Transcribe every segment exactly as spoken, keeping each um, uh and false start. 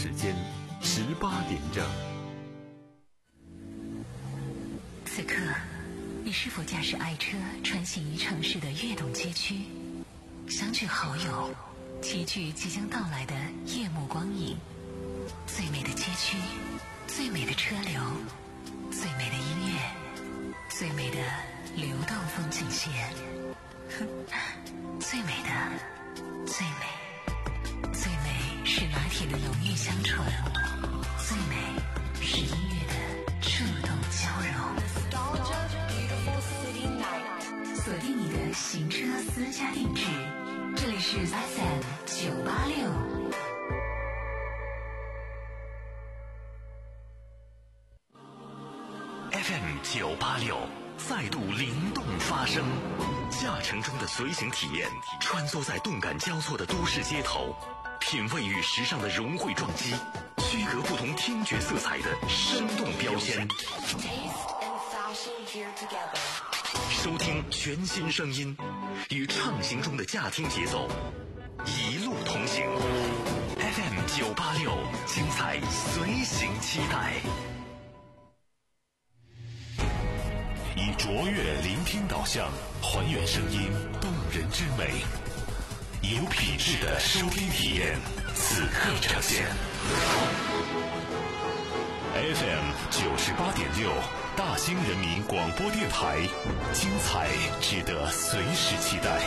时间十八点整。 此刻，你是否驾驶爱车穿行于城市的跃动街区，相聚好友，齐聚即将到来的夜幕光影？最美的街区，最美的车流，最美的音乐，最美的流动风景线，最美的，最美，最美是拿铁的浓郁香醇，最美是音乐的触动交融。锁定你的行车私家定制，这里是 F M 九八六。 F M 九八六再度灵动发声，驾乘中的随行体验，穿梭在动感交错的都市街头，品味与时尚的融汇撞击，区隔不同听觉色彩的生动标签，收听全新声音，与畅行中的驾听节奏一路同行。 F M 九八六，精彩随行期待。以卓越聆听导向，还原声音动人之美，有品质的收听体验，此刻呈现。F M 九十八点六，大兴人民广播电台，精彩值得随时期待。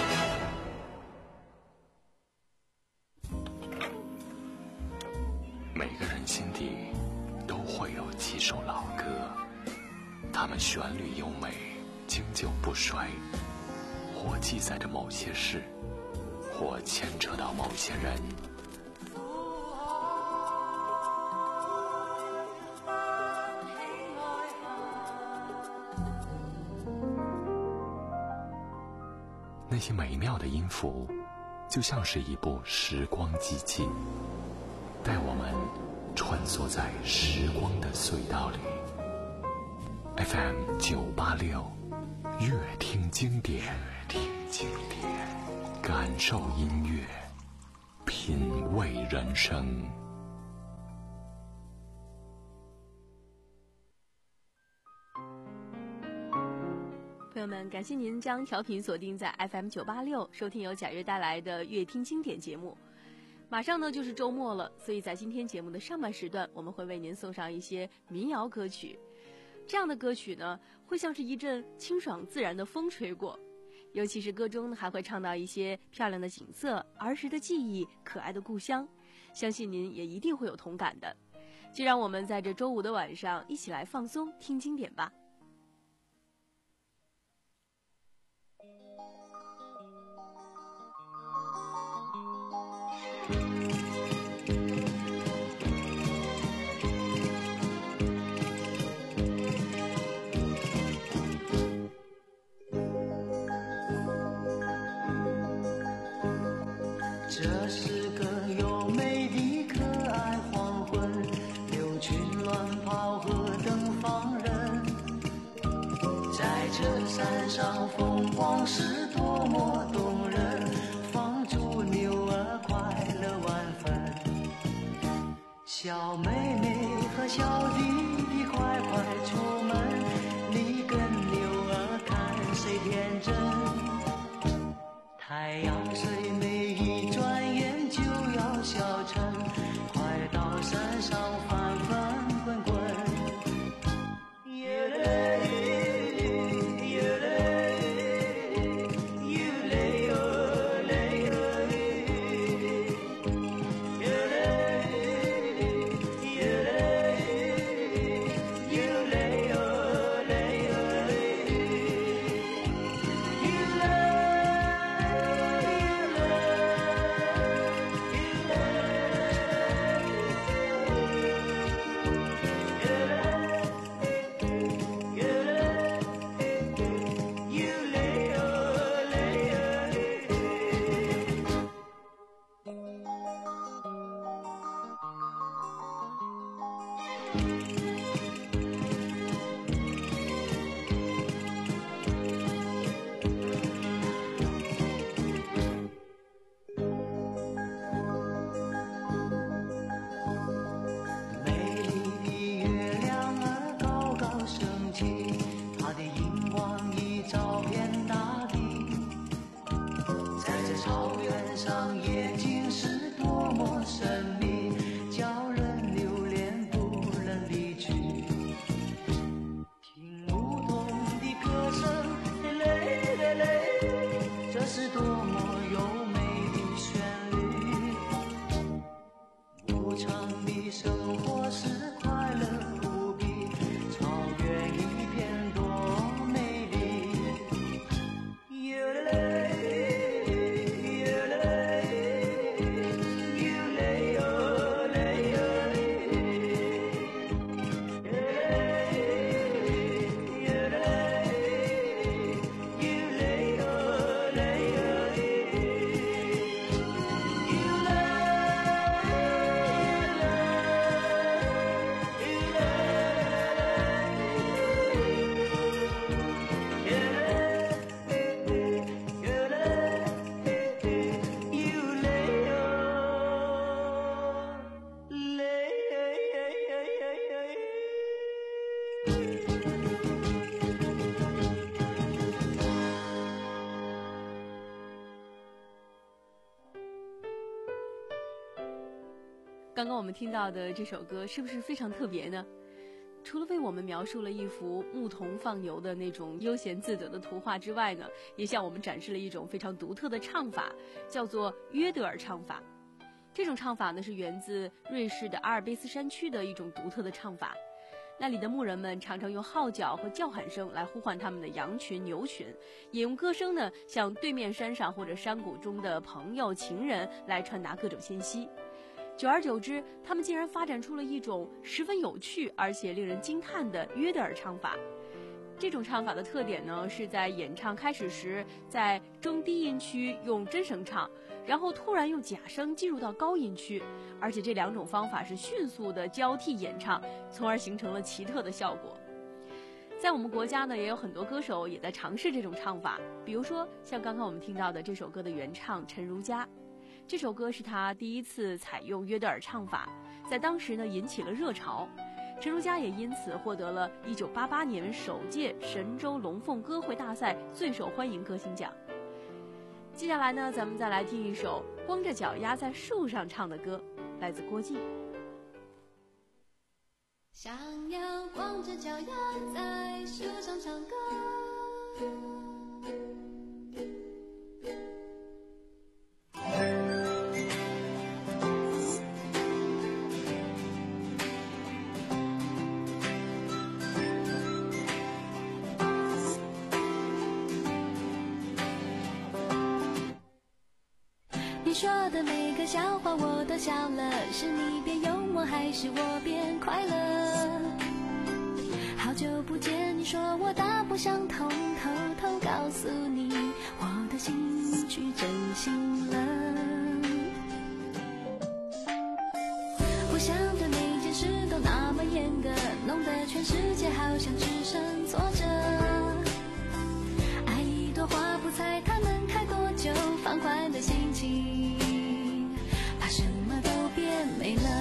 每个人心底都会有几首老歌，它们旋律优美，经久不衰，或记载着某些事，或牵扯到某些人。那些美妙的音符，就像是一部时光机器，带我们穿梭在时光的隧道里。F M 九八六，乐听经典，乐听经典，感受音乐，品味人生。 朋友们，感谢您将调频锁定在 F M 九八六，收听由贾悦带来的乐听经典节目。马上呢就是周末了，所以在今天节目的上半时段，我们会为您送上一些民谣歌曲。这样的歌曲呢，会像是一阵清爽自然的风吹过，尤其是歌中呢还会唱到一些漂亮的景色、儿时的记忆、可爱的故乡，相信您也一定会有同感的。就让我们在这周五的晚上一起来放松听经典吧。 这是个优美的可爱黄昏，牛群乱跑和等放人，在这山上风光是多么动人，放逐牛儿快乐万分。小妹妹和小弟弟快快出门，你跟牛儿看谁天真。太阳虽美一转眼就要消沉，快到山上翻翻滚滚。耶嘞耶嘞耶嘞哟嘞哟耶嘞耶嘞耶嘞哟嘞哟耶嘞。 无常的生活是快乐无比，草原一片多美丽。哟嘞嘞，哟嘞嘞，哟嘞哟嘞哟嘞，哟嘞哟嘞，哟嘞哟嘞哟刚刚我们听到的这首歌是不是非常特别呢？除了为我们描述了一幅牧童放牛的那种悠闲自得的图画之外呢，也向我们展示了一种非常独特的唱法，叫做约德尔唱法。这种唱法呢是源自瑞士的阿尔卑斯山区的一种独特的唱法。那里的牧人们常常用号角和叫喊声来呼唤他们的羊群、牛群，也用歌声呢向对面山上或者山谷中的朋友、情人来传达各种信息。久而久之，他们竟然发展出了一种十分有趣而且令人惊叹的约德尔唱法。这种唱法的特点呢，是在演唱开始时，在中低音区用真声唱，然后突然用假声进入到高音区，而且这两种方法是迅速的交替演唱，从而形成了奇特的效果。在我们国家呢，也有很多歌手也在尝试这种唱法，比如说像刚刚我们听到的这首歌的原唱陈如佳。这首歌是他第一次采用约德尔唱法，在当时呢引起了热潮，陈如佳也因此获得了一九八八年首届神州龙凤歌会大赛最受欢迎歌星奖。接下来呢，咱们再来听一首光着脚丫在树上唱的歌，来自郭靖。 想要光着脚丫在树上唱歌，你说的每个笑话我都笑了，是你变幽默还是我变快乐？好久不见，你说我大不相同，偷偷告诉你我的心去真心了。我想的每件事都那么严格，弄得全世界好像只剩坐着。爱一朵花不猜它能开多久，放宽的心情把什么都变美了。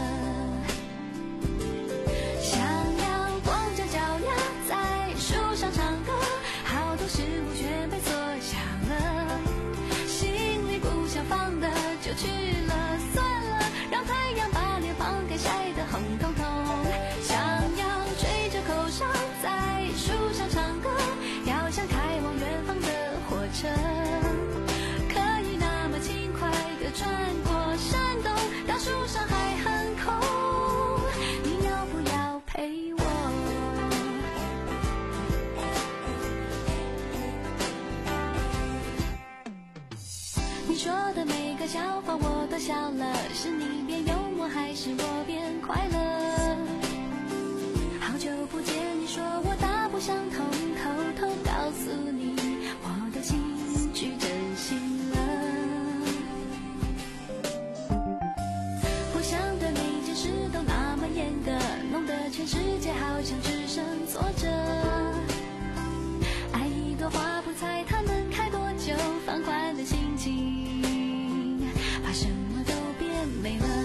想要光着脚丫在树上唱歌，好多事物全被缩小了，心里不想放的就去了，算了，让太阳把脸庞给晒得红彤彤。想要吹着口哨在树上唱歌，要像开往远方的火车，可以那么轻快地穿过山洞，当树上还很空，你要不要陪我？你说的每个笑话我都笑了，是你变幽默还是我变快乐？好久不见，你说我大不相同，偷偷告诉你我的心去真心了。我想的每件事都那么严格，弄得全世界好像只剩坐着。爱一朵花不猜它能开多久，放宽的心情把什么都变美了。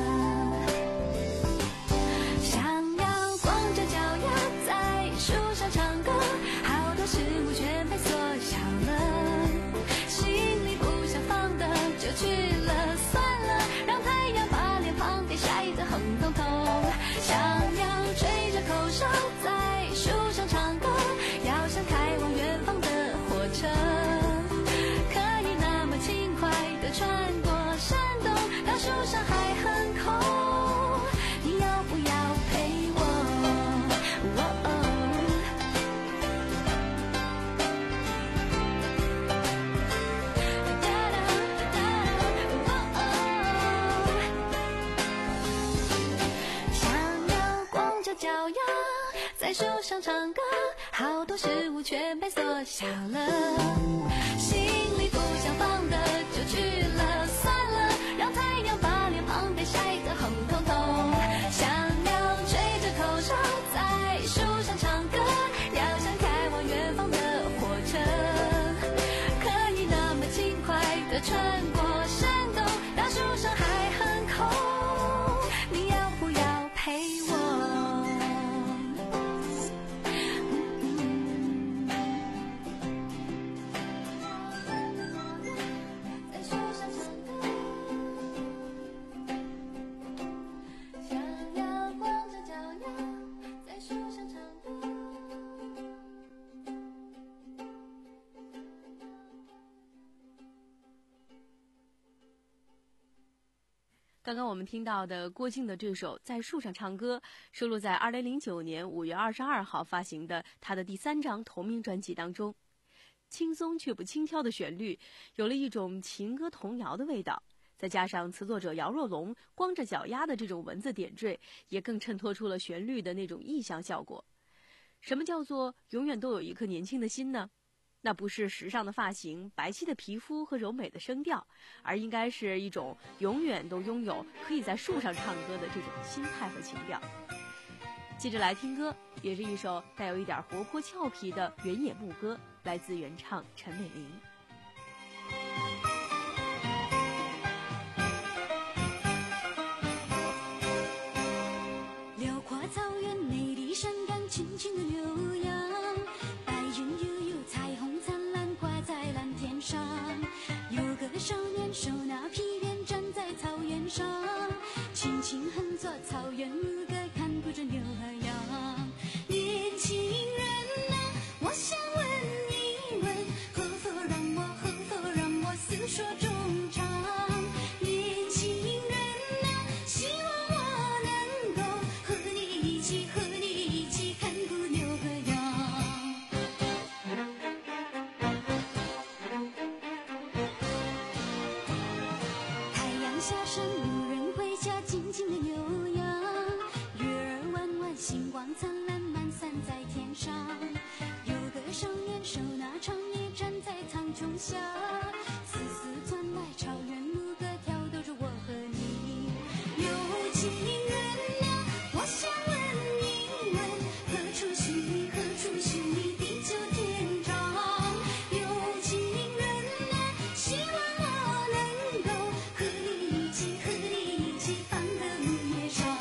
想要光着脚丫在树上唱歌，好多事物全被缩小了，心里不想放的就去了，算了，让太阳把脸庞给晒得红彤彤。想要吹着口哨在树上唱歌，要像开往远方的火车，可以那么轻快地穿过山洞，当树上还很空， 脚丫，在树上唱歌，好多事物全被缩小了，心里不想放的就去了，算了，让太阳把脸庞给晒得红彤彤，想要吹着口哨在树上唱歌，要像开往远方的火车，可以那么轻快地穿过山洞，当树上还很空，你要不要陪我？在树上唱歌，想要光着脚丫，在树上唱歌。 刚刚我们听到的郭靖的这首《在树上唱歌》收录在二零零九年五月二十二号发行的他的第三张同名专辑当中。轻松却不轻佻的旋律，有了一种情歌童谣的味道，再加上词作者姚若龙光着脚丫的这种文字点缀，也更衬托出了旋律的那种意象效果。什么叫做永远都有一颗年轻的心呢？那不是时尚的发型、白皙的皮肤和柔美的声调，而应该是一种永远都拥有可以在树上唱歌的这种心态和情调。接着来听歌，也是一首带有一点活泼俏皮的原野牧歌，来自原唱陈美玲。 辽阔草原，美丽山岗，轻轻的牛羊，白云悠悠，彩虹灿烂，挂在蓝天上。有个少年手拿皮鞭，站在草原上，轻轻哼作草原牧歌，看顾着牛和羊。年轻人啊，我想问一问，可否让我，可否让我诉说衷肠？年轻人啊，希望我能够和你一起，和你一起看顾牛和羊。太阳下山，牧人回家，静静的牛羊，月儿弯弯，星光灿烂，满散在天上。有个少年手拿长笛，站在苍穹下，丝丝传来草原牧歌，挑逗着我和你。有情人啊，我想问一问，何处寻觅，何处寻觅地久天长？有情人啊，希望我能够和你一起，和你一起放歌牧野上。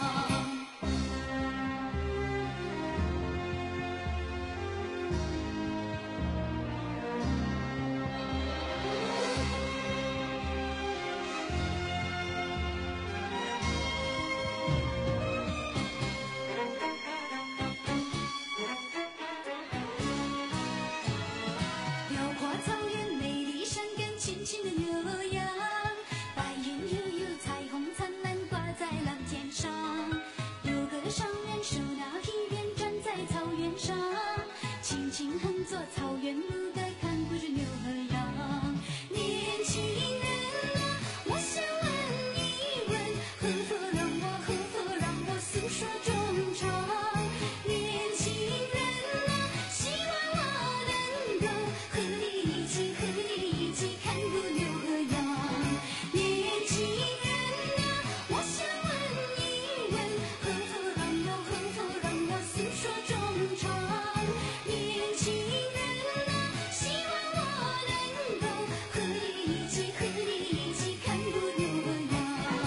辽阔草原，美丽山岗，轻轻的牛羊，白云悠悠，彩虹灿烂，挂在蓝天上。有个少年手拿皮鞭，站在草原上，轻轻哼作草原牧歌，看顾着牛和羊。年轻人啊，我想问一问，何否让我，何否让我诉说衷肠？年轻人啊，希望我能够和你一起，和你一起看顾牛和羊。年轻人啊，我想问一问，何否让我，何否让我诉说衷肠？年轻人啊，希望我能够和你一起，和你一起看顾牛和羊。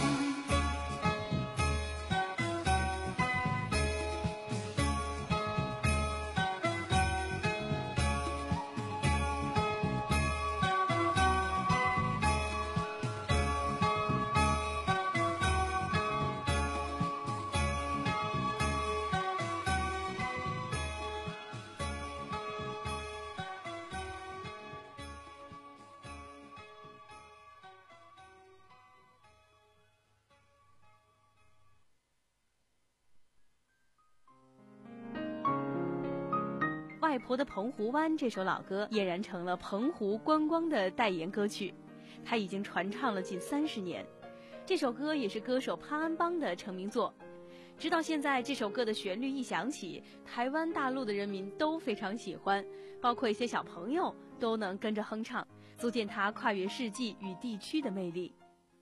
外婆的澎湖湾这首老歌俨然成了澎湖观光的代言歌曲，它已经传唱了近三十年。这首歌也是歌手潘安邦的成名作。 直到现在，这首歌的旋律一响起，台湾大陆的人民都非常喜欢，包括一些小朋友都能跟着哼唱，足见它跨越世纪与地区的魅力。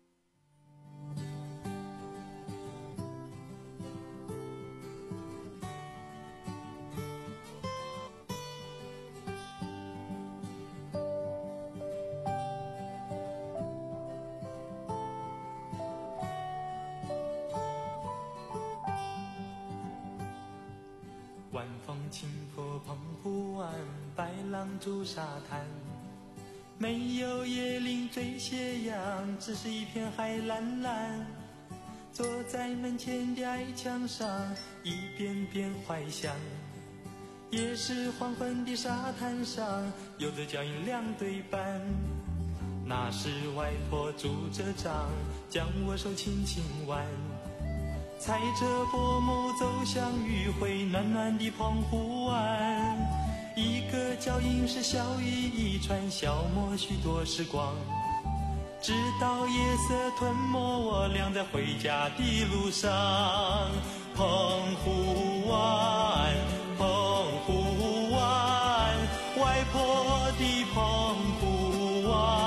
晚风轻拂澎湖湾，白浪逐沙滩，没有椰林缀斜阳，只是一片海蓝蓝。坐在门前的矮墙上，一遍遍怀想。也是黄昏的沙滩上，有着脚印两对半。那是外婆拄着杖，将我手轻轻挽。踩着薄暮走向余晖暖暖的澎湖湾，一个脚印是笑语一串，消磨许多时光，直到夜色吞没我俩在回家的路上。澎湖湾，澎湖湾，外婆的澎湖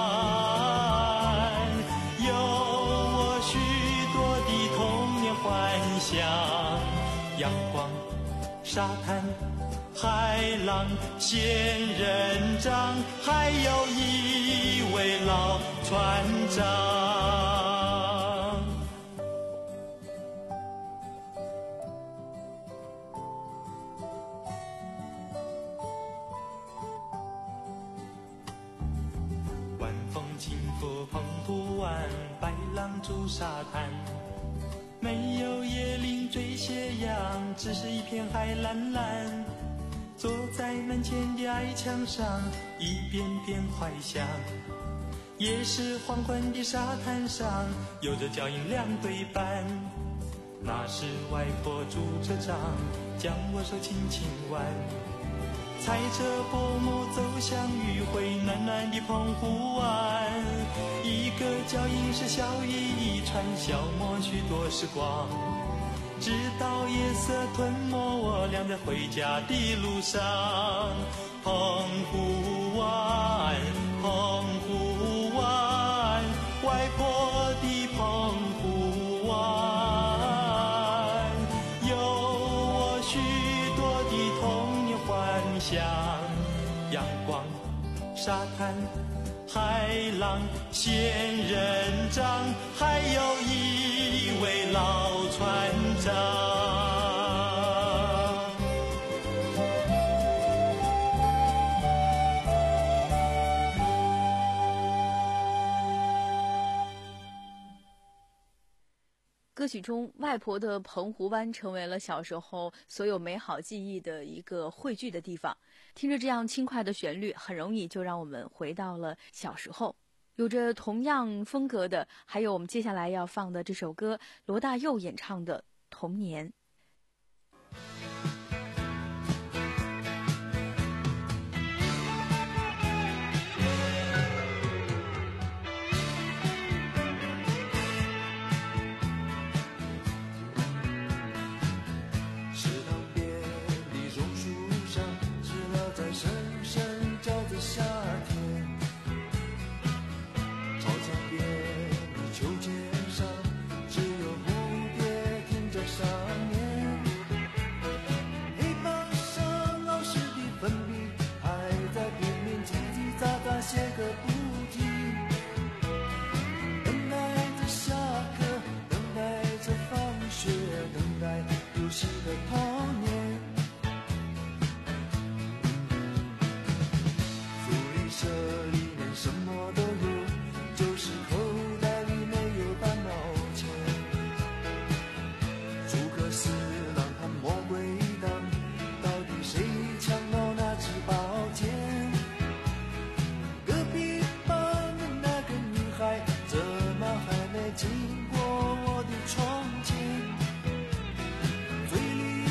湾，有我许多的童年幻想。阳光、沙滩、海浪、仙人掌，还有一位老船长。晚风轻拂澎湖湾，白浪逐沙滩，没有椰林缀斜阳，只是一片海蓝蓝。坐在门前的矮墙上，一遍遍怀想。也是黄昏的沙滩上，有着脚印两对半。那是外婆拄着杖，将我手轻轻挽。踩着薄暮走向余晖暖暖的澎湖湾，一个脚印是笑语一串，消磨许多时光，直到夜色吞没我俩在回家的路上。澎湖湾，澎湖湾，外婆的澎湖湾，有我许多的童年幻想。阳光、沙滩、海浪、仙人掌，还有一位老船长。 歌曲中，外婆的澎湖湾成为了小时候所有美好记忆的一个汇聚的地方。听着这样轻快的旋律，很容易就让我们回到了小时候。有着同样风格的，还有我们接下来要放的这首歌，罗大佑演唱的《童年》。 经过我的窗前，嘴里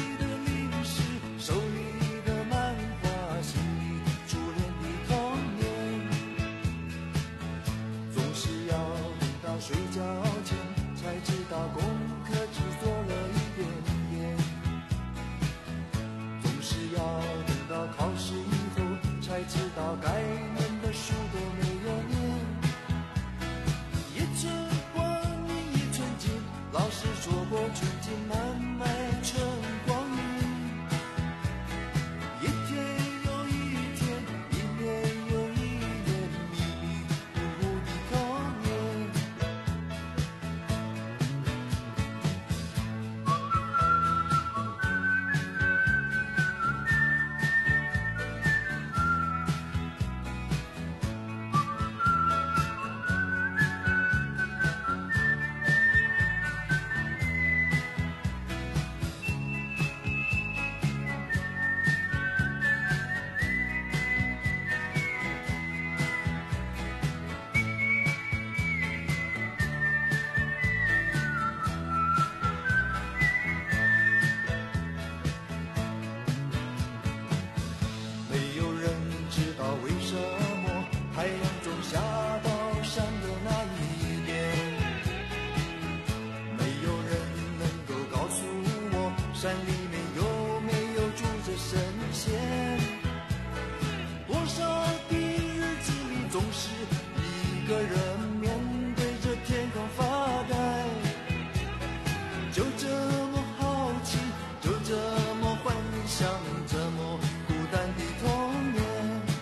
山里面有没有住着神仙？多少的日子里，总是一个人面对着天空发呆，就这么好奇，就这么幻想，这么孤单的童年。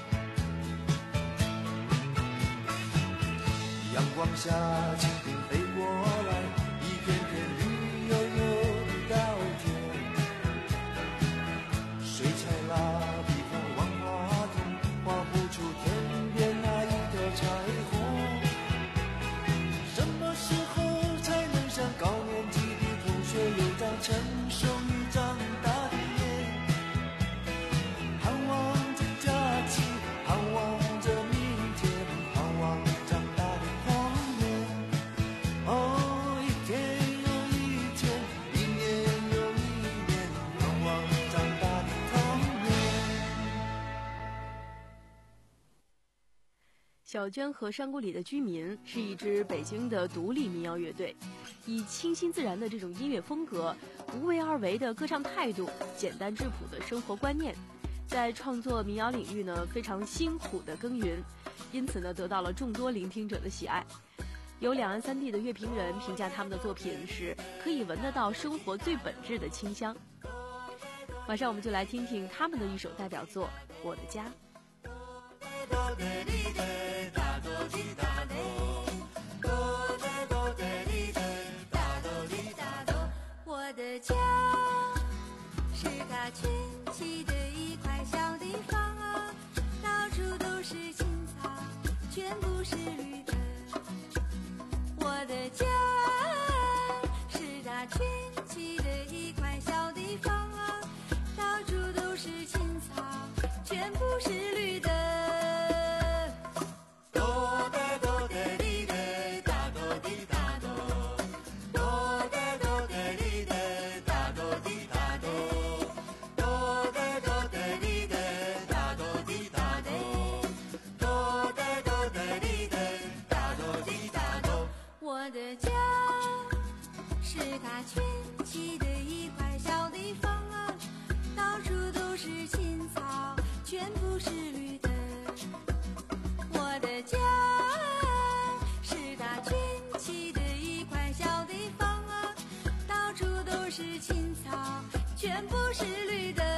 阳光下，蜻蜓飞过来，一片片绿油油的稻田，水彩蜡笔和万花筒画不出天边那一条彩虹。什么时候才能像高年级的同学有张成熟与长大的脸？盼望着假期，盼望着明天，盼望长大的童年。哦，一天又一天，一年又一年，盼望长大的童年。 小娟和山谷里的居民是一支北京的独立民谣乐队，以清新自然的这种音乐风格、无为而为的歌唱态度、简单质朴的生活观念，在创作民谣领域呢非常辛苦的耕耘，因此呢得到了众多聆听者的喜爱。有两岸三地的乐评人评价他们的作品时，可以闻得到生活最本质的清香。马上我们就来听听他们的一首代表作《我的家》。 我的家是它群起的一块小地方啊，到处都是青草，全部是绿的。我的家是它群起的一块小地方啊，到处都是青草，全部是绿的。我的家是它群起的一块小地方啊，到处都是青草，全部是绿的。我的家是它群起的一块小地方啊，到处都是青草，全部是绿的。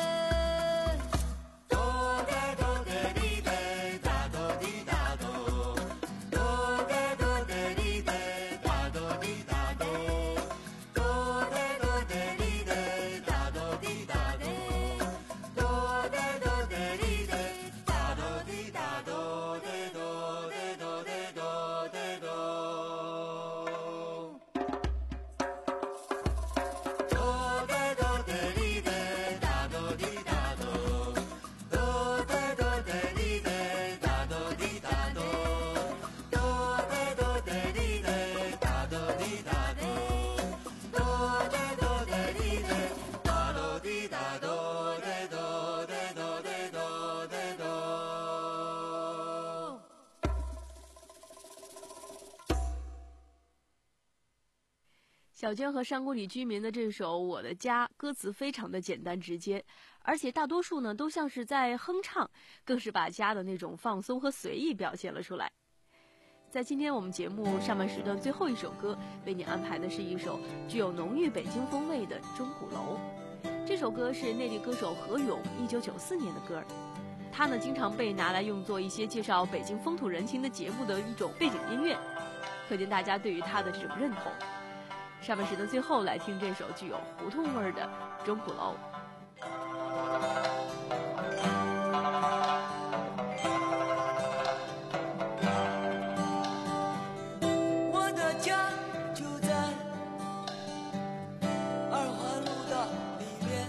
小娟和山谷里居民的这首《我的家》歌词非常的简单直接，而且大多数呢都像是在哼唱，更是把家的那种放松和随意表现了出来。在今天我们节目上半时段最后一首歌，为你安排的是一首具有浓郁北京风味的《钟鼓楼》。这首歌是内地歌手何勇一九九四年的歌，他呢经常被拿来用作一些介绍北京风土人情的节目的一种背景音乐，可见大家对于他的这种认同。上半时的最后，来听这首具有胡同味儿的《钟鼓楼》。 我的家就在二环路的里面，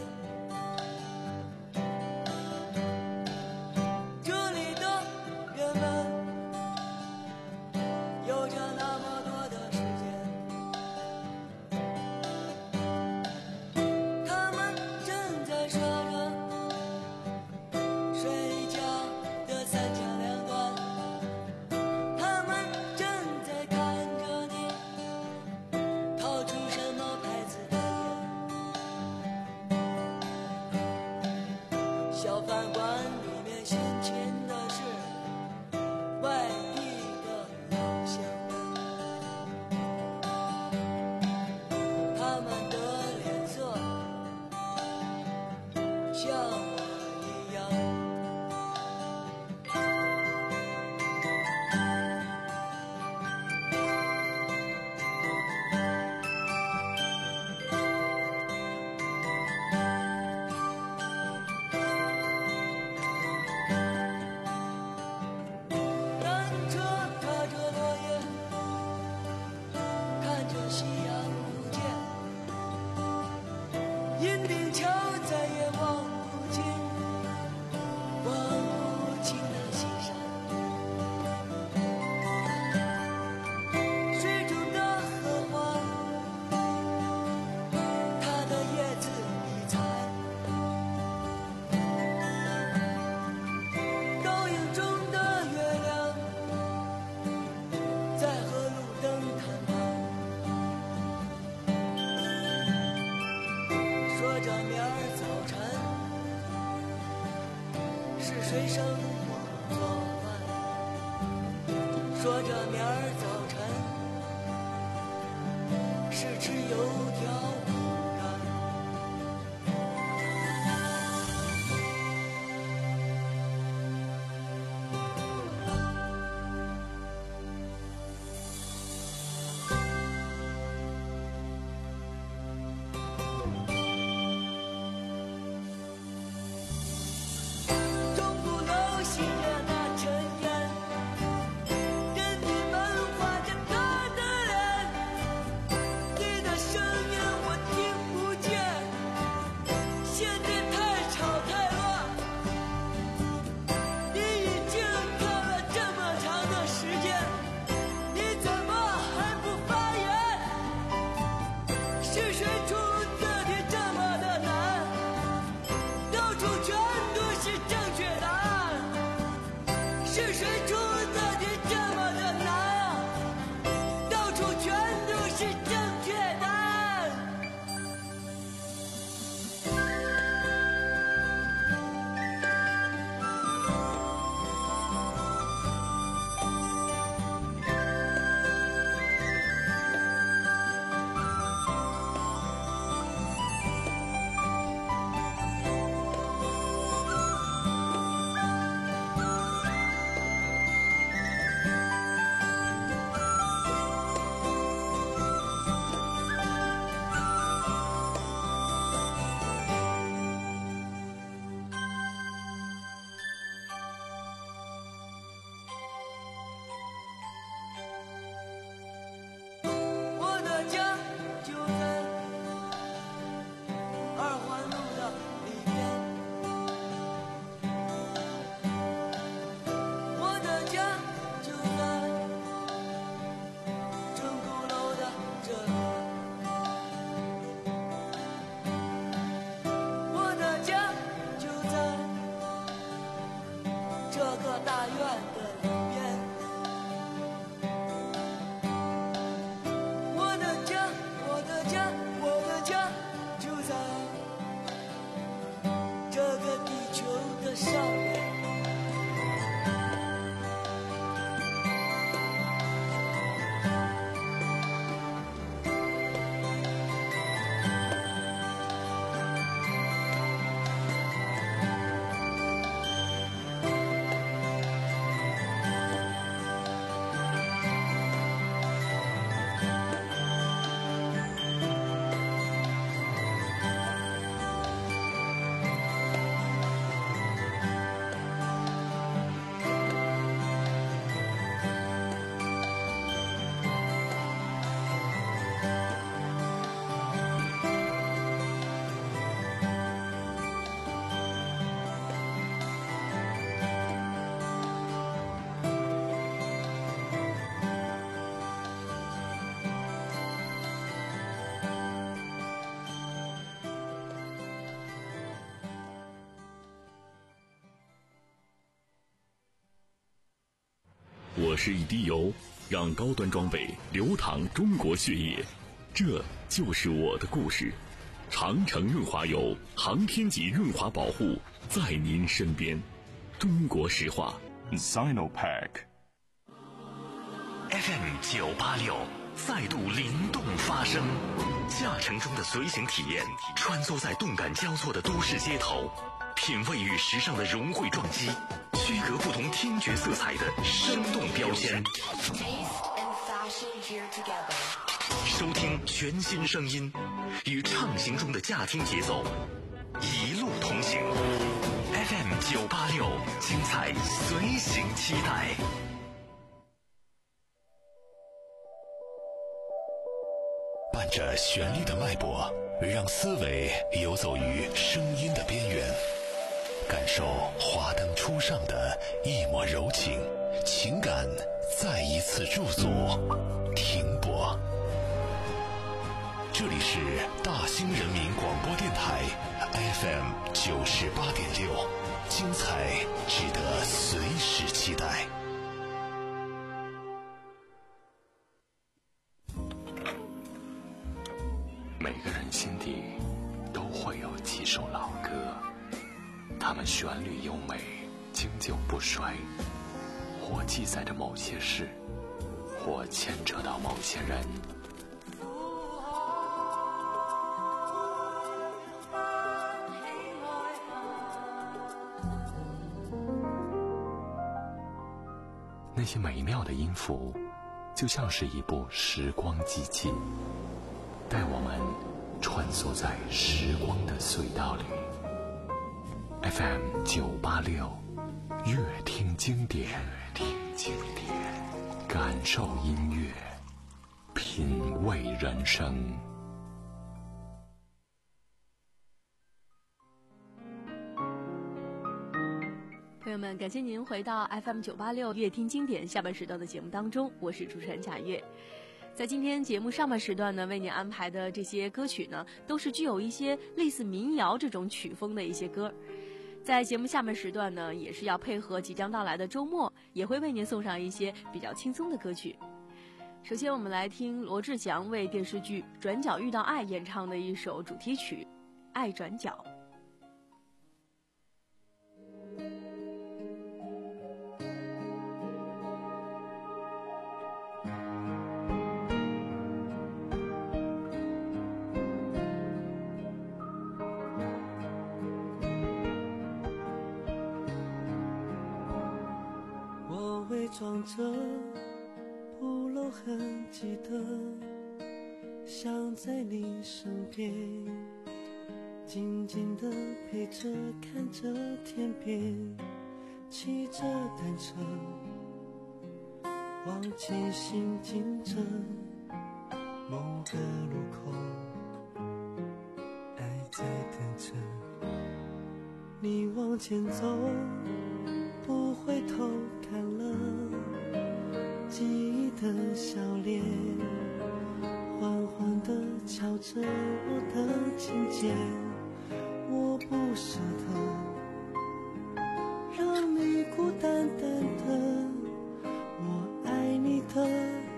这里的人们有着那么多的时间，他们真银锭桥再也望不尽，望不尽的西山。水中的荷花，它的叶子已残。倒影中的月亮，在河路灯塔旁。说着明儿早晨是谁生我做饭，说着明儿早晨是吃油条饼干。钟鼓楼熄了那尘烟，人的门画着他的脸，你的声音我听不见，现在太吵太乱。你已经看了这么长的时间，你怎么还不发言？是谁出的题这么的难？到处全都是正确答案，是谁出的题这么的难啊？到处全都是正确答案。我的家就在二环路的里边，我的家就在钟鼓楼的这边，我的家就在这个大院的里边。我的家，我的家，我的家就在这个地球的上面。 我是一滴油，让高端装备流淌中国血液，这就是我的故事。长城润滑油，航天级润滑保护，在您身边。中国石化 Sinopec F M 九八六再度灵动发声，驾乘中的随行体验，穿梭在动感交错的都市街头，品味与时尚的融汇撞击，区隔不同听觉色彩的生动标签。收听全新声音，与畅行中的驾听节奏，一路同行。F M 九八六，精彩随行期待。 伴着着旋律的脉搏，让思维游走于声音的边缘，感受华灯初上的一抹柔情，情感再一次驻足停泊。这里是大兴人民广播电台 F M 九十八点六，精彩值得随时期待。 每个人心底都会有几首老歌，它们旋律优美，经久不衰，或记载着某些事，或牵扯到某些人。那些美妙的音符，就像是一部时光机器，带我们穿梭在时光的隧道里。F M 九八六，乐听经典，乐听经典，感受音乐，品味人生。 朋友们，感谢您回到 F M 九八六乐听经典下半时段的节目当中，我是主持人贾月。在今天节目上半时段呢，为您安排的这些歌曲呢，都是具有一些类似民谣这种曲风的一些歌。在节目下半时段呢，也是要配合即将到来的周末，也会为您送上一些比较轻松的歌曲。首先我们来听罗志祥为电视剧《转角遇到爱》演唱的一首主题曲《爱转角》。 装着不露痕迹的，想在你身边，静静地陪着，看着天边，骑着单车，往前行进着，某个路口，爱在等着你往前走，不回头看了记忆的笑脸，缓缓地敲着我的琴键，我不舍得让你孤单单的，我爱你的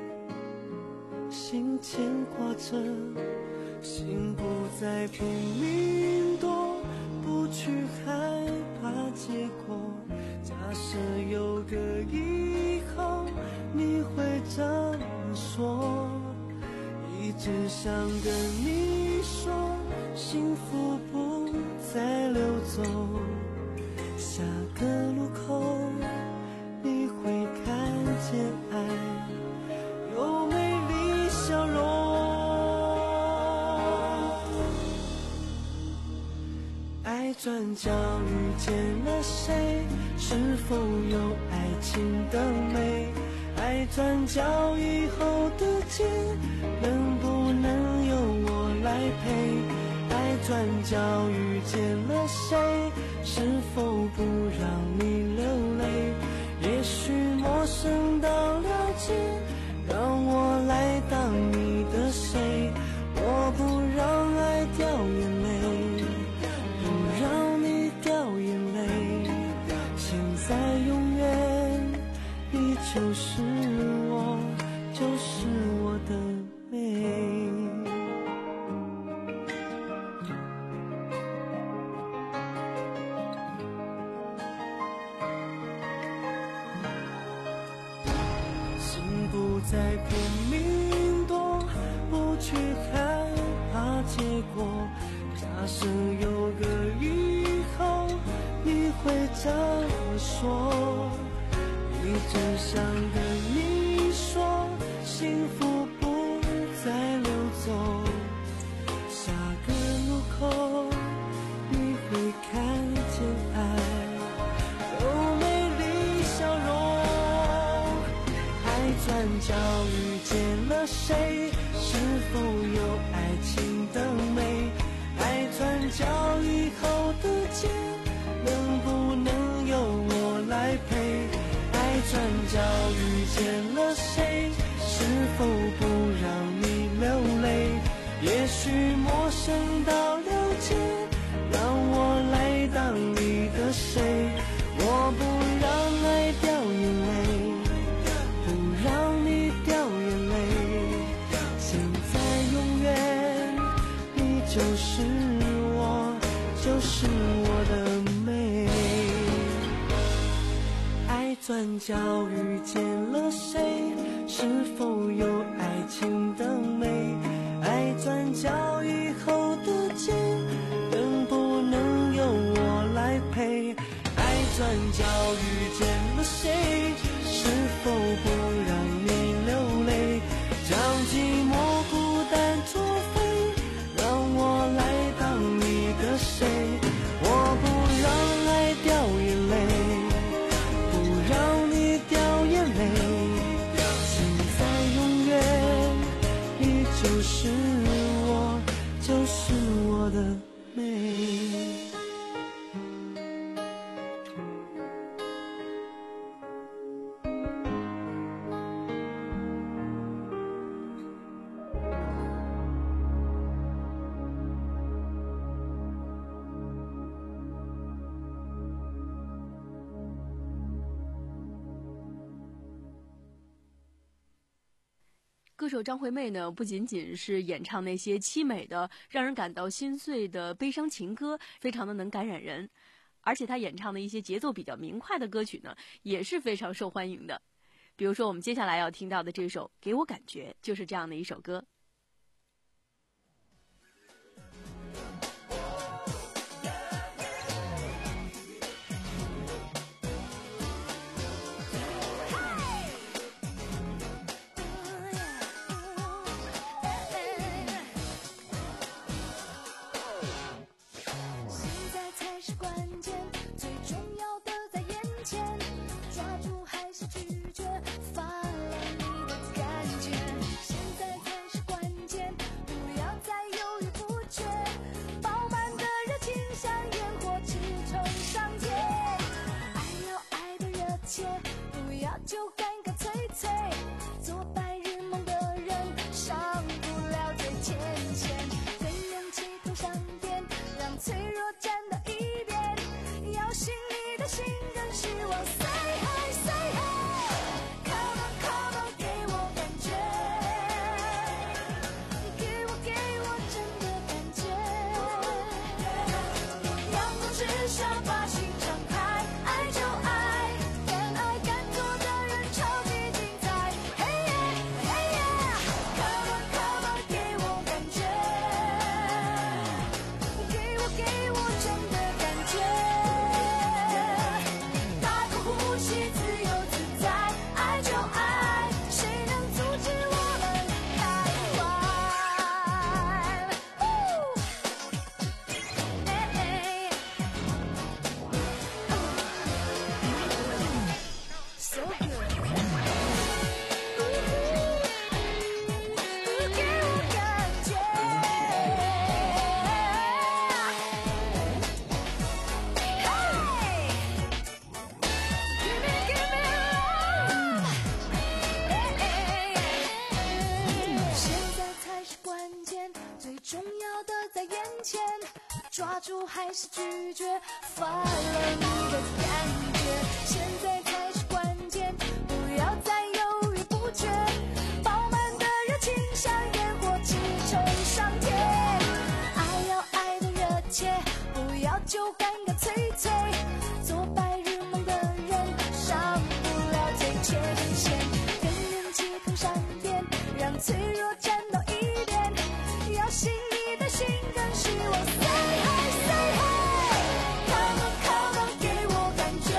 心牵挂着，心不再拼命躲，不去害怕结果，假设有个以后你会这么说，一直想跟你说，幸福不再流走，下个路口你会看见爱有美丽笑容。爱转角遇见了谁，是否有爱情的美？爱转角以后的街，能不能由我来陪？爱转角遇见了谁，是否不让你流泪？也许陌生到了解，让我来当你的谁？我不让爱掉眼泪，不让你掉眼泪，现在永远你就是我，就是我的美。心不再拼命躲，不去害怕结果，假设有个以后你会这么说，一直想跟你说，幸福不再流走，下个路口你会看见爱有美丽笑容。爱转角遇见了谁，是否有爱角以后的街，能不能由我来陪？爱转角遇见了谁？是否不让你流泪？也许陌生到了解，让我来当你的谁？我不让爱掉眼泪，不让你掉眼泪。现在永远，你就是我，就是我的美。爱转角遇见了谁？是否有爱情的美？爱转角以后的街，能不能由我来陪？爱转角遇见了谁？是否不让你流泪？将寂寞孤单作废，让我来当你的谁？我不让爱掉眼泪，不让你掉眼泪。现在永远，你就是我，就是我的美。 歌手张惠妹呢，不仅仅是演唱那些凄美的、让人感到心碎的悲伤情歌，非常的能感染人，而且她演唱的一些节奏比较明快的歌曲呢，也是非常受欢迎的。比如说我们接下来要听到的这首《给我感觉》，就是这样的一首歌。 就干干脆脆，做白日梦的人上不了最前线，跟勇气同上边，让脆弱站到一边，要心里的信任是我 say hi say hi come on come on 给我感觉，给我给我真的感觉，阳光之下把心敞开，爱就爱，敢爱敢做的超级精彩，嘿耶嘿耶 ，Come on Come on， 给我感觉，给我给我真的感觉，大口呼吸，自由自在，爱就爱，谁能阻止我们开怀？哎 ，So good。重要的在眼前，抓住还是拒绝 ，Follow 你的感觉，现在才是关键，不要再犹豫不决，饱满的热情像烟火直冲上天，爱要爱的热切，不要就干干脆脆，做白日梦的人上不了最前线，跟人气同上边，让脆弱站到一边，要心里的信任是我 say hi say hi come on come on 给我感觉，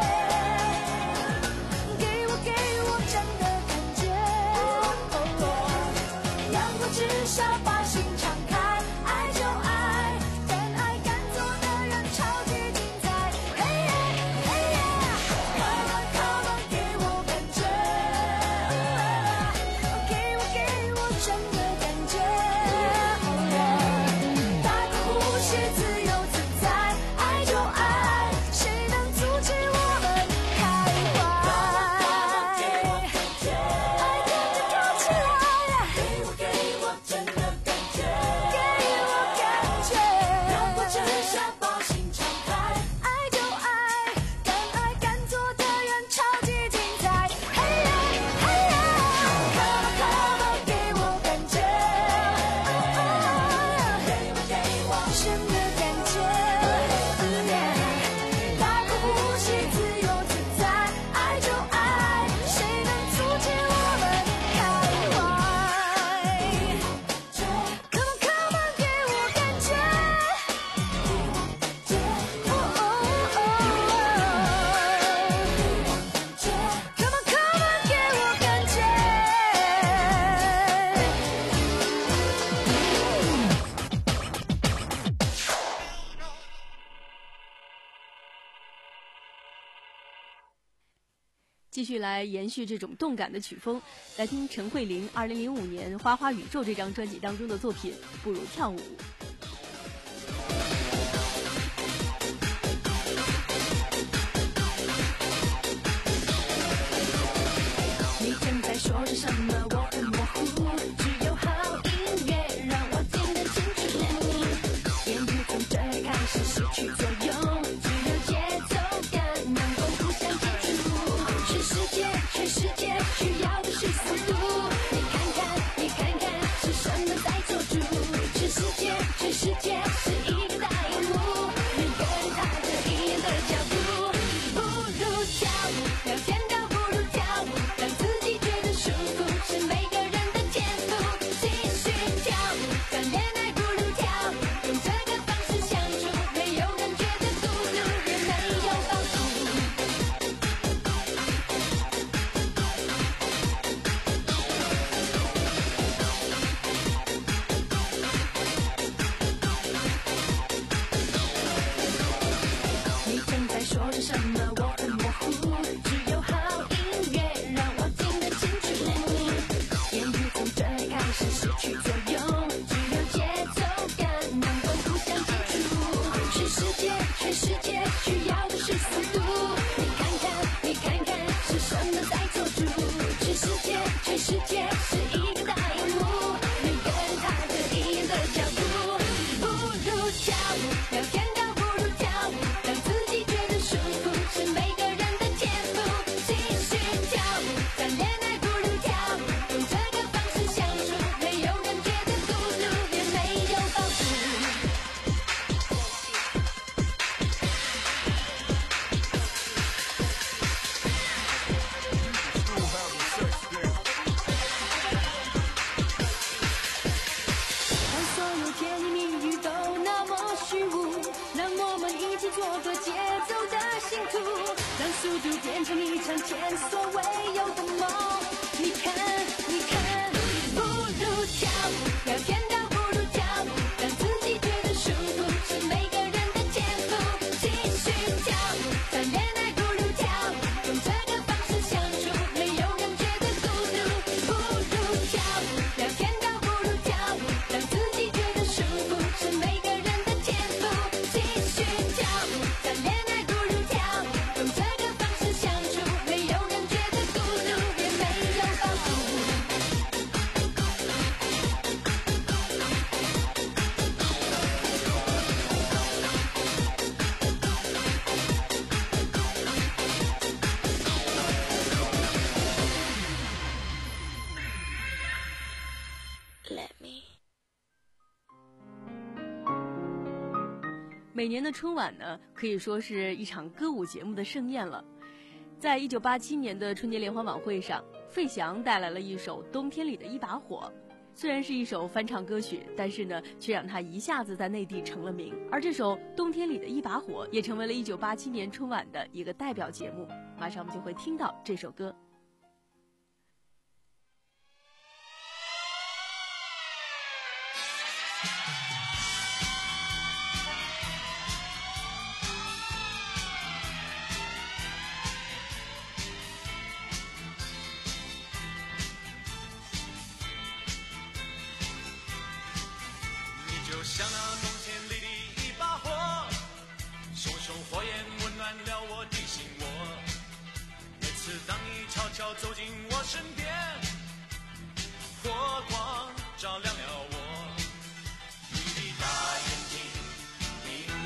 给我给我真的感觉，阳光之下把心敞开，爱就爱，敢爱敢做的人超级只想抱心敞开，爱就爱，敢爱敢做的人超级精彩。嘿呀嘿呀 ，Come on come on， 给我感觉，给我给我深的感觉，大口呼吸，自由自在，爱就爱，谁能阻止我们开怀 ？Come on come on， 给我感觉。Come on come on， 给我感觉。 继续来延续这种动感的曲风，来听陈慧琳二零零五年《花花宇宙》这张专辑当中的作品《不如跳舞》。 你正在说着什么？我很模糊，只有好音乐让我听得清楚。言语从这开始失去作用，只有节奏感能够互相接触。全世界，全世界需要的是速度。你看看，你看看，是什么在做主？全世界，全世界是一个大荧幕，每个人踏着一样的脚步。不如跳舞，聊天倒不如跳舞，让自己觉得舒服是每个人的天赋。继续跳舞，谈恋爱不如跳舞，用这个方式相处，没有人觉得孤独，也没有包袱。你正在说着什么？我很模糊，只有好音乐让我听得清楚。言语从这开始失去作用，只有节奏感能够互相接触。全世界，全世界需要的是速度。你看看，你看看，是什么在做主？全世界，全世界是一个大荧幕，每个人踏着一样的脚步。不如跳舞，聊天倒不如跳舞，让自己觉得舒服是每个人的天赋。继续跳舞，谈恋爱不如跳舞，用这个方式相处，没有人觉得孤独，也没有包袱。当所有甜言蜜语都那么虚无，让我们一起做个节奏的信徒，让速度变成一场前所未有的梦。你看，你看，不如跳舞，聊天倒不如跳舞，让自己觉得舒服是每个人的天赋。继续跳舞，谈恋爱不如跳舞，用这个方式相处，没有人觉得孤独。不如跳舞，聊天倒不如跳舞，让自己觉得舒服是每个人的天赋。继续跳舞，谈恋爱不如跳舞，用这个方式相处，没有人觉得孤独，也没有包袱。Let me。 每年的春晚呢，可以说是一场歌舞节目的盛宴了。在一九八七年的春节联欢晚会上，费翔带来了一首《冬天里的一把火》，虽然是一首翻唱歌曲，但是呢，却让他一下子在内地成了名。而这首《冬天里的一把火》也成为了一九八七年春晚的一个代表节目。马上我们就会听到这首歌。 就像那冬天里的一把火，熊熊火焰温暖了我的心窝。每次当你悄悄走进我身边，火光照亮了我。你的大眼睛，明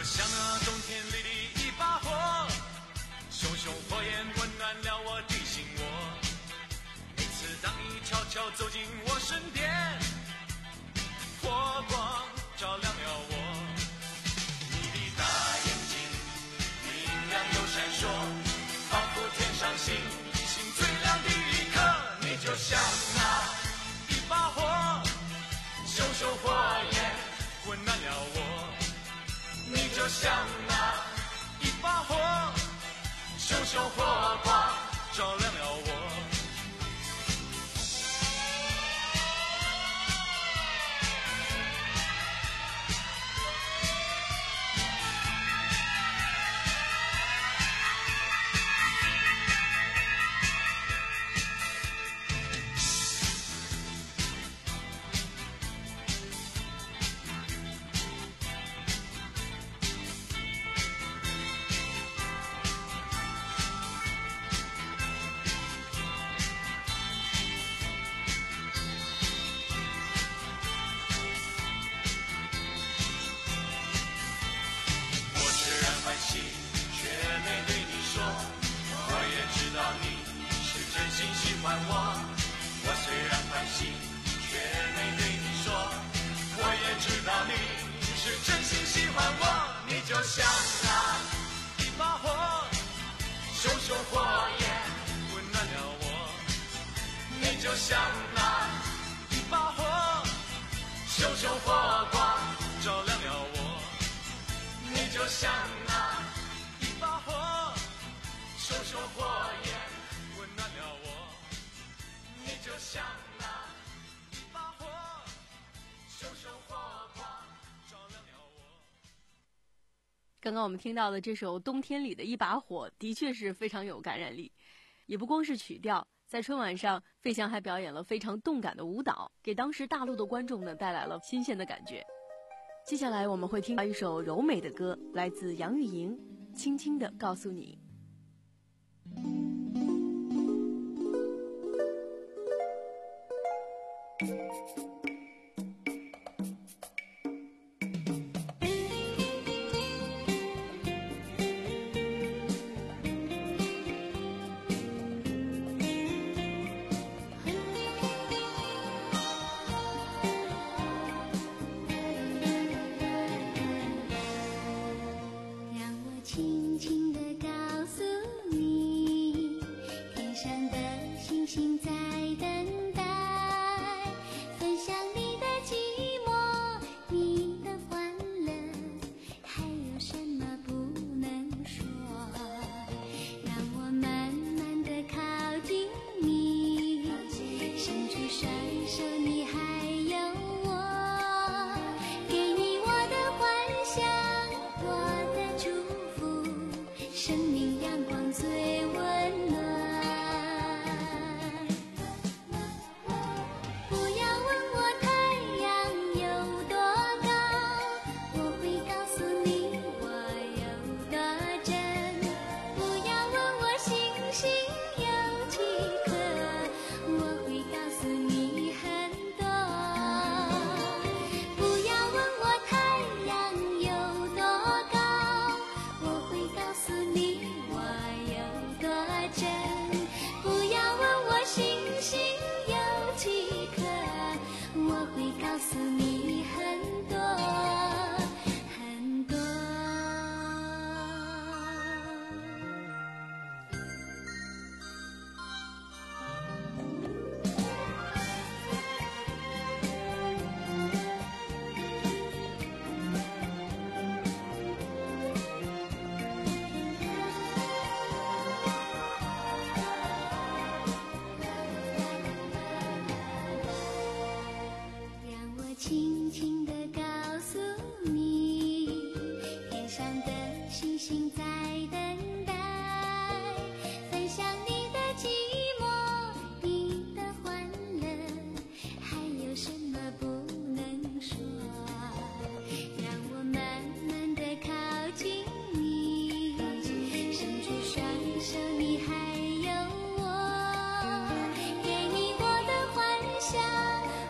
像那冬天里的一把火，熊熊火焰温暖了我的心窝。每次当你悄悄走进我身边，火光照亮了我。你的大眼睛明亮又闪烁，仿佛天上星星最亮的一颗。你就像那一把火，熊熊火焰温暖了我。你就像那一把火，熊熊火光照亮了我。就像那一把火，熊熊火焰温暖了我。你就像那一把火，熊熊火光照亮了我。你就像那一把火，熊熊火焰温暖了我。你就像那一把火，熊熊火光照亮了我。 刚刚我们听到的这首《冬天里的一把火》的确是非常有感染力，也不光是曲调，在春晚上费翔还表演了非常动感的舞蹈，给当时大陆的观众呢带来了新鲜的感觉。接下来我们会听到一首柔美的歌，来自杨钰莹，《轻轻地告诉你》。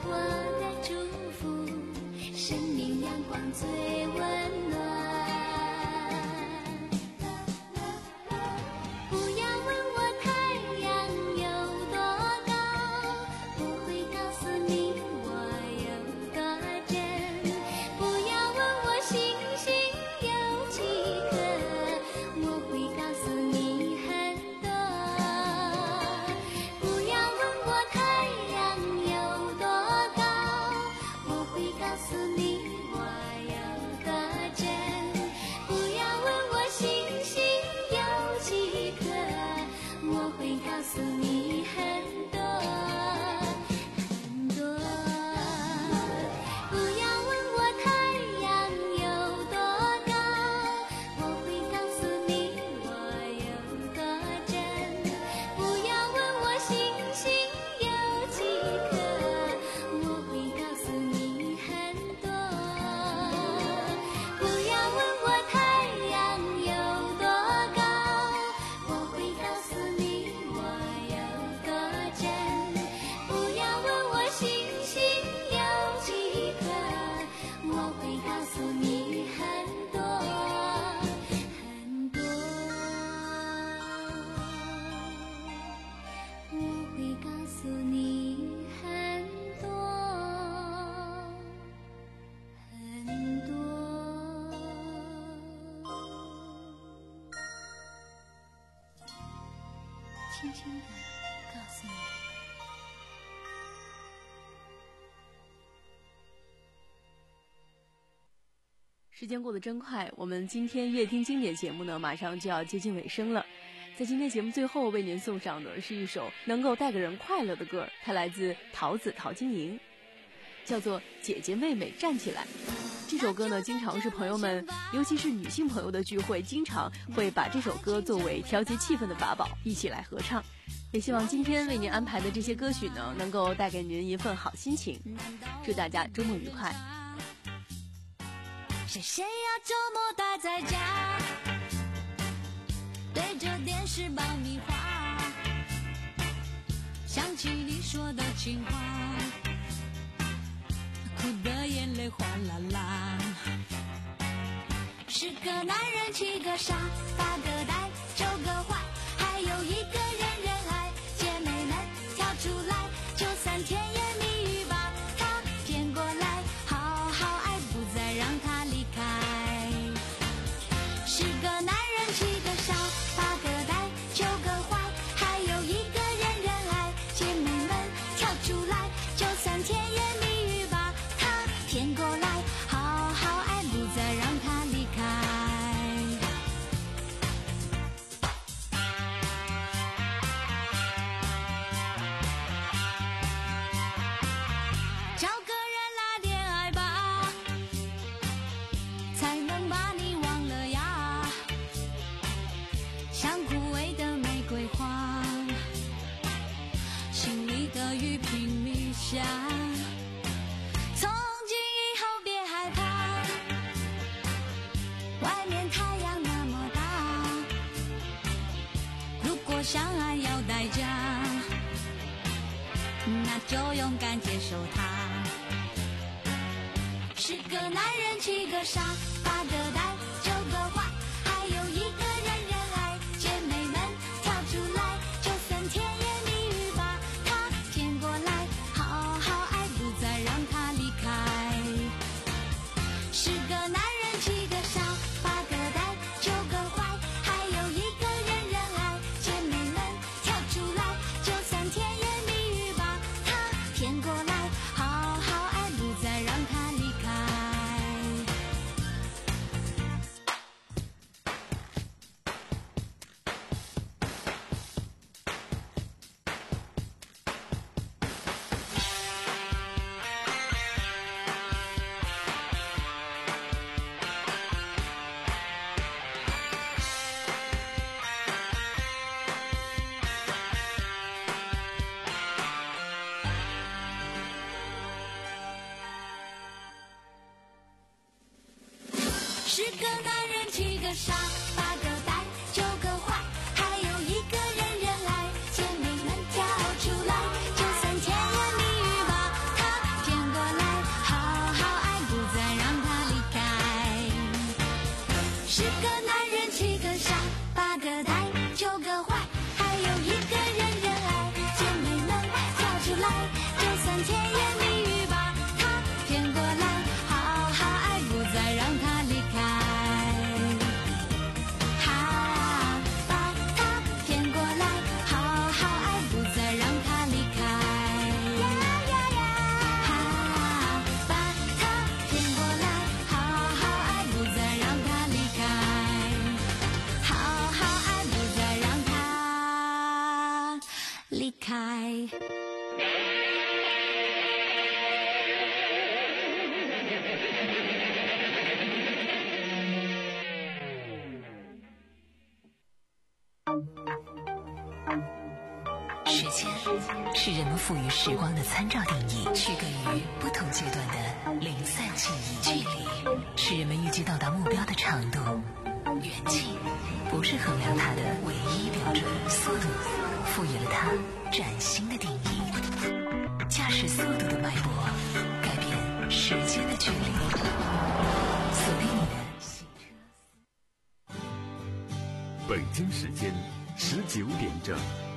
最温暖。 轻轻地告诉你。 时间过得真快，我们今天乐听经典节目呢，马上就要接近尾声了。在今天节目最后为您送上的是一首能够带给人快乐的歌，它来自桃子陶晶莹，叫做《姐姐妹妹站起来》。这首歌呢，经常是朋友们，尤其是女性朋友的聚会，经常会把这首歌作为调节气氛的法宝，一起来合唱。也希望今天为您安排的这些歌曲呢，能够带给您一份好心情。祝大家周末愉快。 谁谁呀周末待在家，对着电视爆米花，想起你说的情话，哭的眼泪哗啦啦。十个男人七个傻，八个呆九个坏，还有一个人人爱。姐妹们跳出来，就算甜言蜜语把它骗过来，好好爱，不再让它离开。十个男人七个傻，八个呆九个坏，还有一个人人爱。姐妹们跳出来，就算甜言蜜语把它骗过来，好好爱，不再让它离开。找个人来恋爱吧，才能把你忘了呀。像枯萎的玫瑰花，心里的雨拼命下。从今以后别害怕，外面太阳那么大。如果相爱要代价，那就勇敢接受它。十个男人七个傻，八个呆九个坏，还有一个人人爱。姐妹们跳出来，就算甜言蜜语把它骗过来，好好爱，不再让它离开。十个男人七个傻，八个呆九个坏，还有一个人人爱。姐妹们跳出来，就算甜言蜜语把它骗过来，好好爱，不再让它离开。十个男人七个傻，八个呆九个坏，还有一个人人爱。姐妹们跳出来，就算甜言蜜语把它骗过来，好好爱，不再让它离开。十个男人七个傻，八个呆九个坏，还有一个人人爱。姐妹们跳出来，就算甜言蜜语把它骗过来，好好爱，不再让它离开。哈，把它骗过来，好好爱，不再让它离开。呀呀呀！哈，把它骗过来，好好爱，不再让它离开。好好爱，不再让它离开。 时间是人们赋予时光的参照定义，区隔于不同阶段的零散记忆。距离是人们预计到达目标的长度，远近不是衡量它的唯一标准。速度赋予了它崭新的定义。驾驶速度的脉搏，改变时间的距离。锁定你的行车。 北京时间十九点整。